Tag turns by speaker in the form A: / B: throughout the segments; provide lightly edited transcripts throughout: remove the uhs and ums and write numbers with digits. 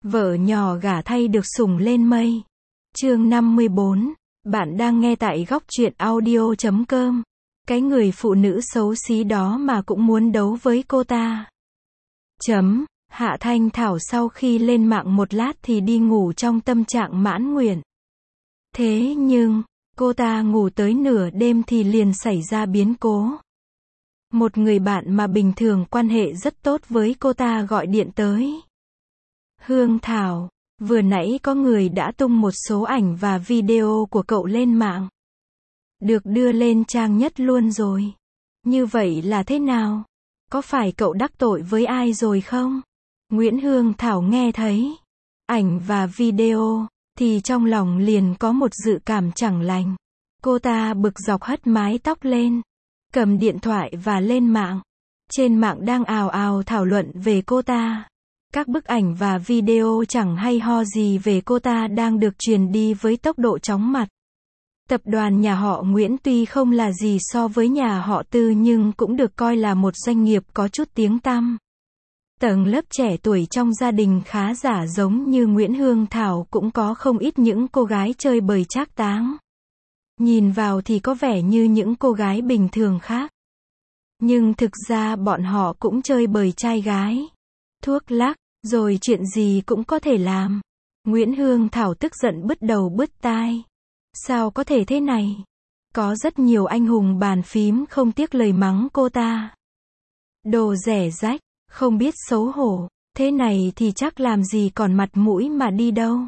A: Vợ nhỏ gả thay được sủng lên mây. Chương 54. Bạn đang nghe tại góc truyện audio.com. Cái người phụ nữ xấu xí đó mà cũng muốn đấu với cô ta. Hạ Thanh Thảo sau khi lên mạng một lát thì đi ngủ trong tâm trạng mãn nguyện. Thế nhưng, cô ta ngủ tới nửa đêm thì liền xảy ra biến cố. Một người bạn mà bình thường quan hệ rất tốt với cô ta gọi điện tới. Hương Thảo, vừa nãy có người đã tung một số ảnh và video của cậu lên mạng. Được đưa lên trang nhất luôn rồi. Như vậy là thế nào? Có phải cậu đắc tội với ai rồi không? Nguyễn Hương Thảo nghe thấy ảnh và video, thì trong lòng liền có một dự cảm chẳng lành. Cô ta bực dọc hất mái tóc lên, cầm điện thoại và lên mạng. Trên mạng đang ào ào thảo luận về cô ta. Các bức ảnh và video chẳng hay ho gì về cô ta đang được truyền đi với tốc độ chóng mặt. Tập đoàn nhà họ Nguyễn tuy không là gì so với nhà họ Tư nhưng cũng được coi là một doanh nghiệp có chút tiếng tăm. Tầng lớp trẻ tuổi trong gia đình khá giả giống như Nguyễn Hương Thảo cũng có không ít những cô gái chơi bời trác táng. Nhìn vào thì có vẻ như những cô gái bình thường khác. Nhưng thực ra bọn họ cũng chơi bời trai gái, thuốc lắc, rồi chuyện gì cũng có thể làm. Nguyễn Hương Thảo tức giận bứt đầu bứt tai. Sao có thể thế này? Có rất nhiều anh hùng bàn phím không tiếc lời mắng cô ta. Đồ rẻ rách, không biết xấu hổ, thế này thì chắc làm gì còn mặt mũi mà đi đâu.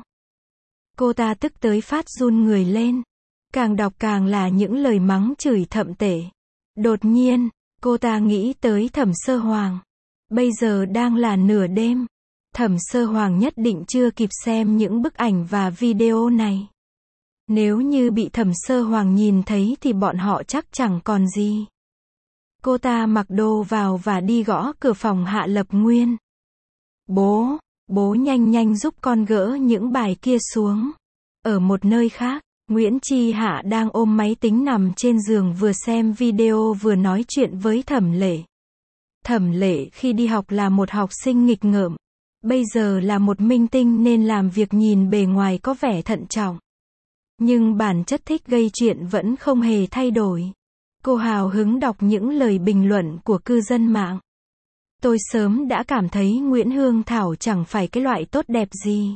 A: Cô ta tức tới phát run người lên. Càng đọc càng là những lời mắng chửi thậm tệ. Đột nhiên, cô ta nghĩ tới Thẩm Sơ Hoàng. Bây giờ đang là nửa đêm. Thẩm Sơ Hoàng nhất định chưa kịp xem những bức ảnh và video này. Nếu như bị Thẩm Sơ Hoàng nhìn thấy thì bọn họ chắc chẳng còn gì. Cô ta mặc đồ vào và đi gõ cửa phòng Hạ Lập Nguyên. Bố nhanh nhanh giúp con gỡ những bài kia xuống. Ở một nơi khác, Nguyễn Chi Hạ đang ôm máy tính nằm trên giường vừa xem video vừa nói chuyện với Thẩm Lệ. Thẩm Lệ khi đi học là một học sinh nghịch ngợm. Bây giờ là một minh tinh nên làm việc nhìn bề ngoài có vẻ thận trọng. Nhưng bản chất thích gây chuyện vẫn không hề thay đổi. Cô hào hứng đọc những lời bình luận của cư dân mạng. Tôi sớm đã cảm thấy Nguyễn Hương Thảo chẳng phải cái loại tốt đẹp gì.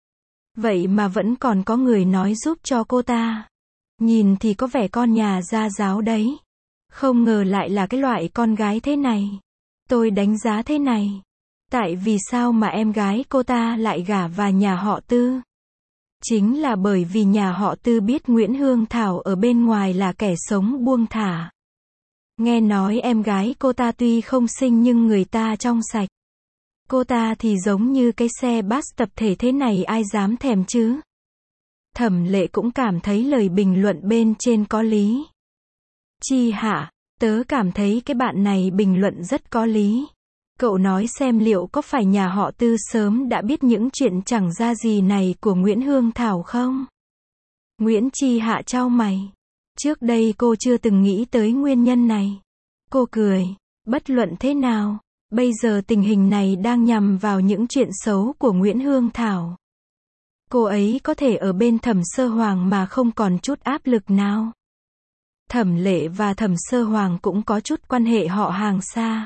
A: Vậy mà vẫn còn có người nói giúp cho cô ta. Nhìn thì có vẻ con nhà gia giáo đấy. Không ngờ lại là cái loại con gái thế này. Tôi đánh giá thế này. Tại vì sao mà em gái cô ta lại gả vào nhà họ Tư? Chính là bởi vì nhà họ Tư biết Nguyễn Hương Thảo ở bên ngoài là kẻ sống buông thả. Nghe nói em gái cô ta tuy không xinh nhưng người ta trong sạch. Cô ta thì giống như cái xe bus tập thể thế này ai dám thèm chứ? Thẩm Lệ cũng cảm thấy lời bình luận bên trên có lý. Chi Hạ, tớ cảm thấy cái bạn này bình luận rất có lý. Cậu nói xem liệu có phải nhà họ Tư sớm đã biết những chuyện chẳng ra gì này của Nguyễn Hương Thảo không? Nguyễn Chi Hạ chau mày. Trước đây cô chưa từng nghĩ tới nguyên nhân này. Cô cười. Bất luận thế nào, bây giờ tình hình này đang nhằm vào những chuyện xấu của Nguyễn Hương Thảo. Cô ấy có thể ở bên Thẩm Sơ Hoàng mà không còn chút áp lực nào. Thẩm Lệ và Thẩm Sơ Hoàng cũng có chút quan hệ họ hàng xa.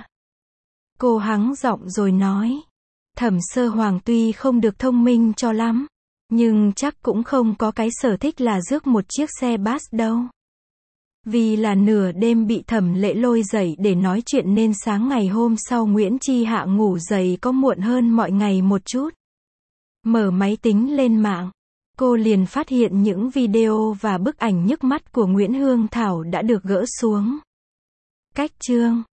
A: Cô hắng giọng rồi nói. Thẩm Sơ Hoàng tuy không được thông minh cho lắm, nhưng chắc cũng không có cái sở thích là rước một chiếc xe bus đâu. Vì là nửa đêm bị Thẩm Lệ lôi dậy để nói chuyện nên sáng ngày hôm sau Nguyễn Chi Hạ ngủ dậy có muộn hơn mọi ngày một chút. Mở máy tính lên mạng, cô liền phát hiện những video và bức ảnh nhức mắt của Nguyễn Hương Thảo đã được gỡ xuống. Cách chương